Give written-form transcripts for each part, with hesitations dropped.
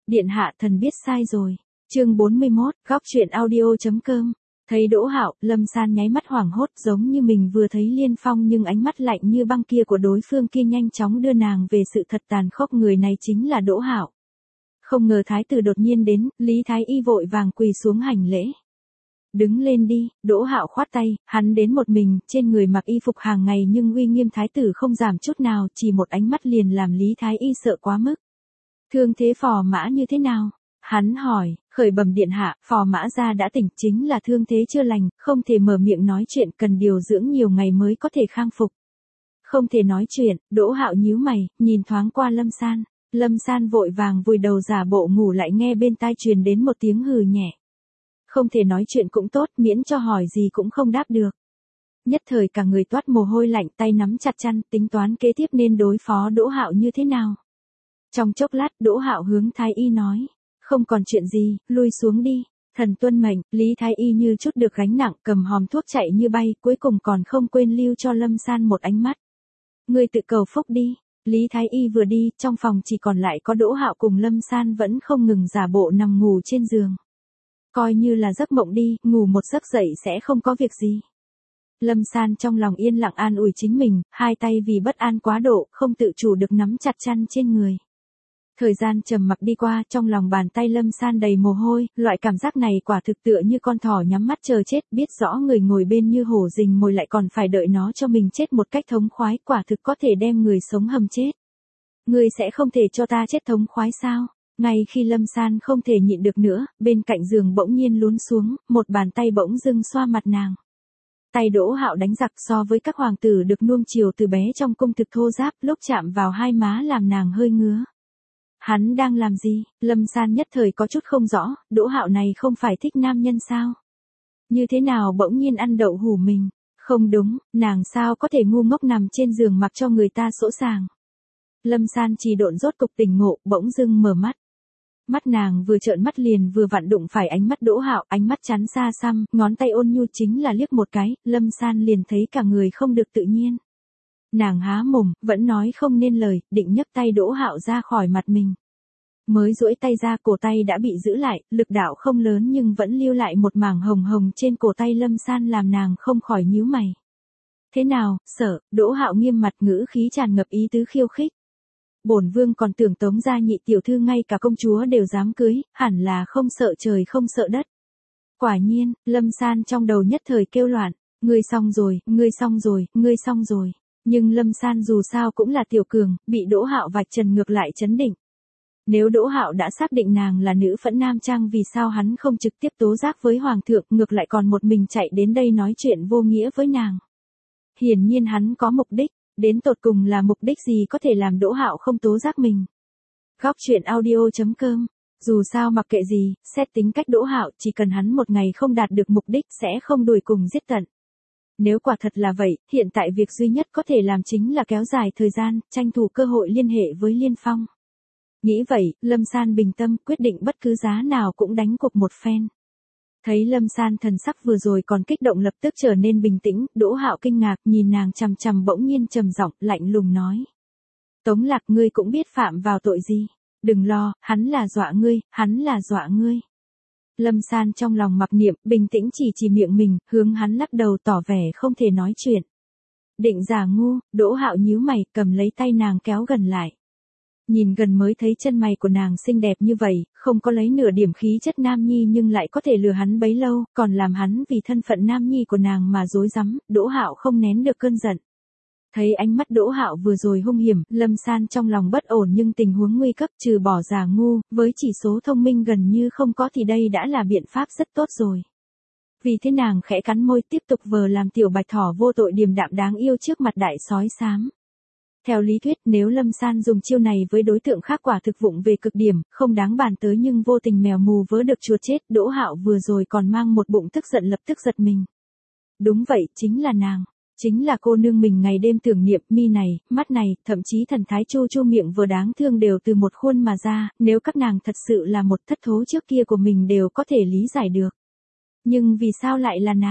Điện hạ thần biết sai rồi. Chương 41, góc truyện audio.com. Thấy Đỗ Hạo, Lâm San nháy mắt hoảng hốt giống như mình vừa thấy Liên Phong, nhưng ánh mắt lạnh như băng kia của đối phương kia nhanh chóng đưa nàng về sự thật tàn khốc, người này chính là Đỗ Hạo. Không ngờ thái tử đột nhiên đến, Lý Thái Y vội vàng quỳ xuống hành lễ. Đứng lên đi, Đỗ Hạo khoát tay, hắn đến một mình, trên người mặc y phục hàng ngày nhưng uy nghiêm thái tử không giảm chút nào, chỉ một ánh mắt liền làm Lý Thái Y sợ quá mức. Thương thế Phò Mã như thế nào? Hắn hỏi, khởi bẩm điện hạ, Phò Mã gia đã tỉnh, chính là thương thế chưa lành, không thể mở miệng nói chuyện, cần điều dưỡng nhiều ngày mới có thể khang phục. Không thể nói chuyện, Đỗ Hạo nhíu mày, nhìn thoáng qua Lâm San. Lâm San vội vàng vùi đầu giả bộ ngủ, lại nghe bên tai truyền đến một tiếng hừ nhẹ. Không thể nói chuyện cũng tốt, miễn cho hỏi gì cũng không đáp được. Nhất thời cả người toát mồ hôi lạnh, tay nắm chặt chăn, tính toán kế tiếp nên đối phó Đỗ Hạo như thế nào. Trong chốc lát, Đỗ Hạo hướng Thái Y nói, không còn chuyện gì, lui xuống đi. Thần tuân mệnh. Lý Thái Y như chút được gánh nặng, cầm hòm thuốc chạy như bay, cuối cùng còn không quên lưu cho Lâm San một ánh mắt. Ngươi tự cầu phúc đi. Lý Thái Y vừa đi, trong phòng chỉ còn lại có Đỗ Hạo cùng Lâm San vẫn không ngừng giả bộ nằm ngủ trên giường. Coi như là giấc mộng đi, ngủ một giấc dậy sẽ không có việc gì. Lâm San trong lòng yên lặng an ủi chính mình, hai tay vì bất an quá độ, không tự chủ được nắm chặt chăn trên người. Thời gian trầm mặc đi qua, trong lòng bàn tay Lâm San đầy mồ hôi, loại cảm giác này quả thực tựa như con thỏ nhắm mắt chờ chết, biết rõ người ngồi bên như hổ rình mồi lại còn phải đợi nó cho mình chết một cách thống khoái, quả thực có thể đem người sống hầm chết. Ngươi sẽ không thể cho ta chết thống khoái sao? Ngay khi Lâm San không thể nhịn được nữa, bên cạnh giường bỗng nhiên lún xuống, một bàn tay bỗng dưng xoa mặt nàng. Tay Đỗ Hạo đánh giặc, so với các hoàng tử được nuông chiều từ bé trong cung thực thô ráp, lúc chạm vào hai má làm nàng hơi ngứa. Hắn đang làm gì? Lâm San nhất thời có chút không rõ, Đỗ Hạo này không phải thích nam nhân sao? Như thế nào bỗng nhiên ăn đậu hủ mình? Không đúng, nàng sao có thể ngu ngốc nằm trên giường mặc cho người ta sỗ sàng? Lâm San trì độn rốt cục tỉnh ngộ, bỗng dưng mở mắt. Mắt nàng vừa trợn mắt liền vừa vặn đụng phải ánh mắt Đỗ Hạo, ánh mắt chắn xa xăm, ngón tay ôn nhu chính là liếc một cái, Lâm San liền thấy cả người không được tự nhiên. Nàng há mồm, vẫn nói không nên lời, định nhấc tay Đỗ Hạo ra khỏi mặt mình. Mới duỗi tay ra, cổ tay đã bị giữ lại, lực đạo không lớn nhưng vẫn lưu lại một mảng hồng hồng trên cổ tay Lâm San làm nàng không khỏi nhíu mày. Thế nào, sợ? Đỗ Hạo nghiêm mặt, ngữ khí tràn ngập ý tứ khiêu khích. Bổn vương còn tưởng Tống gia nhị tiểu thư ngay cả công chúa đều dám cưới, hẳn là không sợ trời không sợ đất. Quả nhiên, Lâm San trong đầu nhất thời kêu loạn, ngươi xong rồi, ngươi xong rồi, ngươi xong rồi. Nhưng Lâm San dù sao cũng là tiểu cường, bị Đỗ Hạo vạch trần ngược lại chấn định. Nếu Đỗ Hạo đã xác định nàng là nữ phẫn nam trang, vì sao hắn không trực tiếp tố giác với hoàng thượng, ngược lại còn một mình chạy đến đây nói chuyện vô nghĩa với nàng. Hiển nhiên hắn có mục đích, đến tột cùng là mục đích gì có thể làm Đỗ Hạo không tố giác mình. Góc truyện audio.com. Dù sao mặc kệ gì, xét tính cách Đỗ Hạo, chỉ cần hắn một ngày không đạt được mục đích sẽ không đuổi cùng giết tận. Nếu quả thật là vậy, hiện tại việc duy nhất có thể làm chính là kéo dài thời gian, tranh thủ cơ hội liên hệ với Liên Phong. Nghĩ vậy, Lâm San bình tâm, quyết định bất cứ giá nào cũng đánh cuộc một phen. Thấy Lâm San thần sắc vừa rồi còn kích động lập tức trở nên bình tĩnh, Đỗ Hạo kinh ngạc nhìn nàng chằm chằm, bỗng nhiên trầm giọng, lạnh lùng nói. Tống Lạc, ngươi cũng biết phạm vào tội gì? Đừng lo, hắn là dọa ngươi, hắn là dọa ngươi. Lâm San trong lòng mặc niệm, bình tĩnh chỉ miệng mình, hướng hắn lắc đầu tỏ vẻ không thể nói chuyện. Định giả ngu, Đỗ Hạo nhíu mày, cầm lấy tay nàng kéo gần lại. Nhìn gần mới thấy chân mày của nàng xinh đẹp như vậy, không có lấy nửa điểm khí chất nam nhi nhưng lại có thể lừa hắn bấy lâu, còn làm hắn vì thân phận nam nhi của nàng mà dối rắm, Đỗ Hạo không nén được cơn giận. Thấy ánh mắt Đỗ Hạo vừa rồi hung hiểm, Lâm San trong lòng bất ổn nhưng tình huống nguy cấp trừ bỏ giả ngu, với chỉ số thông minh gần như không có thì đây đã là biện pháp rất tốt rồi. Vì thế nàng khẽ cắn môi tiếp tục vờ làm tiểu bạch thỏ vô tội điềm đạm đáng yêu trước mặt đại sói xám. Theo lý thuyết nếu Lâm San dùng chiêu này với đối tượng khác quả thực vụng về cực điểm, không đáng bàn tới, nhưng vô tình mèo mù vớ được chuột chết, Đỗ Hạo vừa rồi còn mang một bụng tức giận lập tức giật mình. Đúng vậy, chính là nàng. Chính là cô nương mình ngày đêm tưởng niệm, mi này, mắt này, thậm chí thần thái chu chu miệng vừa đáng thương đều từ một khuôn mà ra, nếu các nàng thật sự là một thất thố trước kia của mình đều có thể lý giải được. Nhưng vì sao lại là nàng?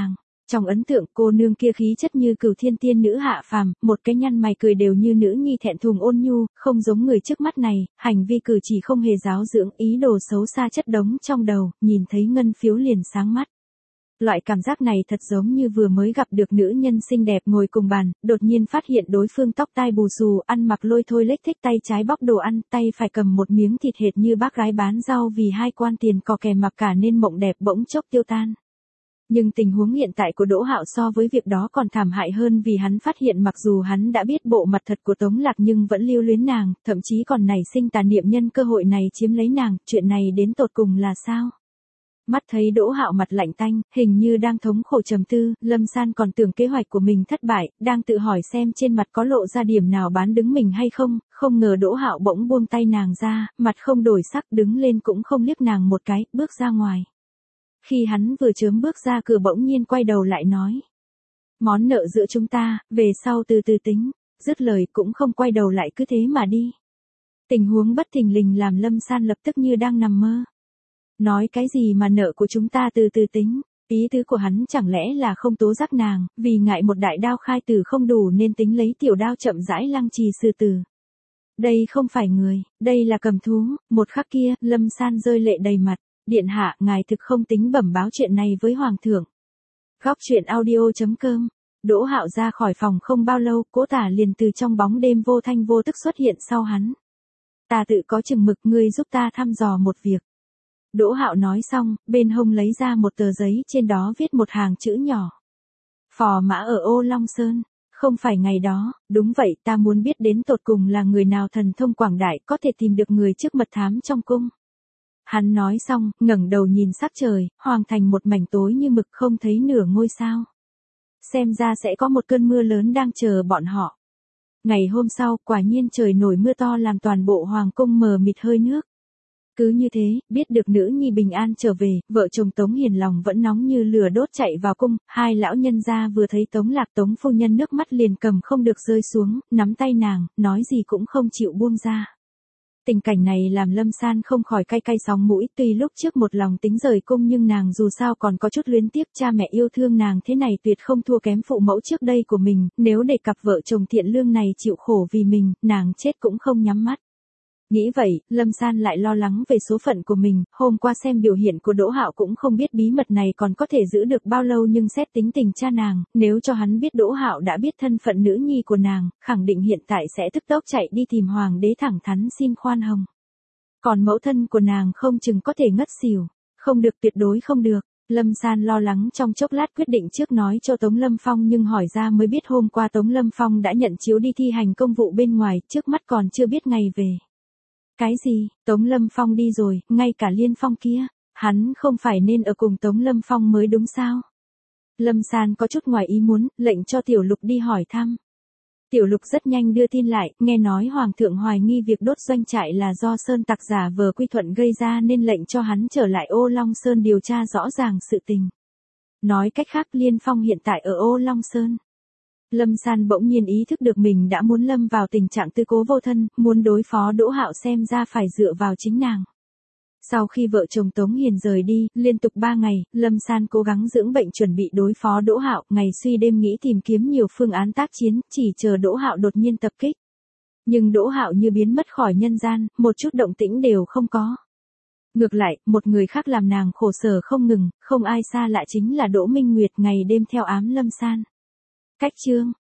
Trong ấn tượng cô nương kia khí chất như cửu thiên tiên nữ hạ phàm, một cái nhăn mày cười đều như nữ nhi thẹn thùng ôn nhu, không giống người trước mắt này, hành vi cử chỉ không hề giáo dưỡng, ý đồ xấu xa chất đống trong đầu, nhìn thấy ngân phiếu liền sáng mắt. Loại cảm giác này thật giống như vừa mới gặp được nữ nhân xinh đẹp ngồi cùng bàn, đột nhiên phát hiện đối phương tóc tai bù xù, ăn mặc lôi thôi lếch thếch, tay trái bóc đồ ăn, tay phải cầm một miếng thịt hệt như bác gái bán rau vì 2 quan tiền cò kè mặc cả nên mộng đẹp bỗng chốc tiêu tan. Nhưng tình huống hiện tại của Đỗ Hạo so với việc đó còn thảm hại hơn vì hắn phát hiện mặc dù hắn đã biết bộ mặt thật của Tống Lạc nhưng vẫn lưu luyến nàng, thậm chí còn nảy sinh tà niệm nhân cơ hội này chiếm lấy nàng, chuyện này đến tột cùng là sao? Mắt thấy Đỗ Hạo mặt lạnh tanh, hình như đang thống khổ trầm tư, Lâm San còn tưởng kế hoạch của mình thất bại, đang tự hỏi xem trên mặt có lộ ra điểm nào bán đứng mình hay không, không ngờ Đỗ Hạo bỗng buông tay nàng ra, mặt không đổi sắc đứng lên cũng không liếc nàng một cái, bước ra ngoài. Khi hắn vừa chớm bước ra cửa bỗng nhiên quay đầu lại nói. Món nợ giữa chúng ta, về sau từ từ tính, dứt lời cũng không quay đầu lại cứ thế mà đi. Tình huống bất thình lình làm Lâm San lập tức như đang nằm mơ. Nói cái gì mà nợ của chúng ta từ từ tính, ý tứ của hắn chẳng lẽ là không tố giác nàng, vì ngại một đại đao khai tử không đủ nên tính lấy tiểu đao chậm rãi lăng trì xử tử. Đây không phải người, đây là cầm thú, một khắc kia, Lâm San rơi lệ đầy mặt. Điện hạ, ngài thực không tính bẩm báo chuyện này với hoàng thượng. Góc truyện audio.com. Đỗ Hạo ra khỏi phòng không bao lâu, Cố Tả liền từ trong bóng đêm vô thanh vô tức xuất hiện sau hắn. Ta tự có chừng mực, ngươi giúp ta thăm dò một việc. Đỗ Hạo nói xong, bên hông lấy ra một tờ giấy, trên đó viết một hàng chữ nhỏ. Phò mã ở Ô Long Sơn. Không phải ngày đó, đúng vậy, ta muốn biết đến tột cùng là người nào thần thông quảng đại có thể tìm được người trước mật thám trong cung. Hắn nói xong, ngẩng đầu nhìn sắc trời, hoàng thành một mảnh tối như mực không thấy nửa ngôi sao. Xem ra sẽ có một cơn mưa lớn đang chờ bọn họ. Ngày hôm sau, quả nhiên trời nổi mưa to làm toàn bộ hoàng cung mờ mịt hơi nước. Cứ như thế, biết được nữ nhi bình an trở về, vợ chồng Tống Hiền lòng vẫn nóng như lửa đốt chạy vào cung, hai lão nhân gia vừa thấy Tống Lạc Tống phu nhân nước mắt liền cầm không được rơi xuống, nắm tay nàng, nói gì cũng không chịu buông ra. Tình cảnh này làm Lâm San không khỏi cay cay sóng mũi, tuy lúc trước một lòng tính rời cung nhưng nàng dù sao còn có chút luyến tiếc, cha mẹ yêu thương nàng thế này tuyệt không thua kém phụ mẫu trước đây của mình, nếu để cặp vợ chồng thiện lương này chịu khổ vì mình, nàng chết cũng không nhắm mắt. Nghĩ vậy, Lâm San lại lo lắng về số phận của mình, hôm qua xem biểu hiện của Đỗ Hạo cũng không biết bí mật này còn có thể giữ được bao lâu nhưng xét tính tình cha nàng, nếu cho hắn biết Đỗ Hạo đã biết thân phận nữ nhi của nàng, khẳng định hiện tại sẽ tức tốc chạy đi tìm hoàng đế thẳng thắn xin khoan hồng. Còn mẫu thân của nàng không chừng có thể ngất xỉu, không được, tuyệt đối không được. Lâm San lo lắng trong chốc lát quyết định trước nói cho Tống Lâm Phong nhưng hỏi ra mới biết hôm qua Tống Lâm Phong đã nhận chiếu đi thi hành công vụ bên ngoài, trước mắt còn chưa biết ngày về. Cái gì, Tống Lâm Phong đi rồi, ngay cả Liên Phong kia, hắn không phải nên ở cùng Tống Lâm Phong mới đúng sao? Lâm San có chút ngoài ý muốn, lệnh cho Tiểu Lục đi hỏi thăm. Tiểu Lục rất nhanh đưa tin lại, nghe nói Hoàng thượng hoài nghi việc đốt doanh trại là do Sơn tặc giả vờ Quy Thuận gây ra nên lệnh cho hắn trở lại Ô Long Sơn điều tra rõ ràng sự tình. Nói cách khác Liên Phong hiện tại ở Ô Long Sơn. Lâm San bỗng nhiên ý thức được mình đã muốn lâm vào tình trạng tư cố vô thân, muốn đối phó Đỗ Hạo xem ra phải dựa vào chính nàng. Sau khi vợ chồng Tống Hiền rời đi, liên tục 3 ngày, Lâm San cố gắng dưỡng bệnh chuẩn bị đối phó Đỗ Hạo, ngày suy đêm nghĩ tìm kiếm nhiều phương án tác chiến, chỉ chờ Đỗ Hạo đột nhiên tập kích. Nhưng Đỗ Hạo như biến mất khỏi nhân gian, một chút động tĩnh đều không có. Ngược lại, một người khác làm nàng khổ sở không ngừng, không ai xa lạ chính là Đỗ Minh Nguyệt ngày đêm theo ám Lâm San. Cách chương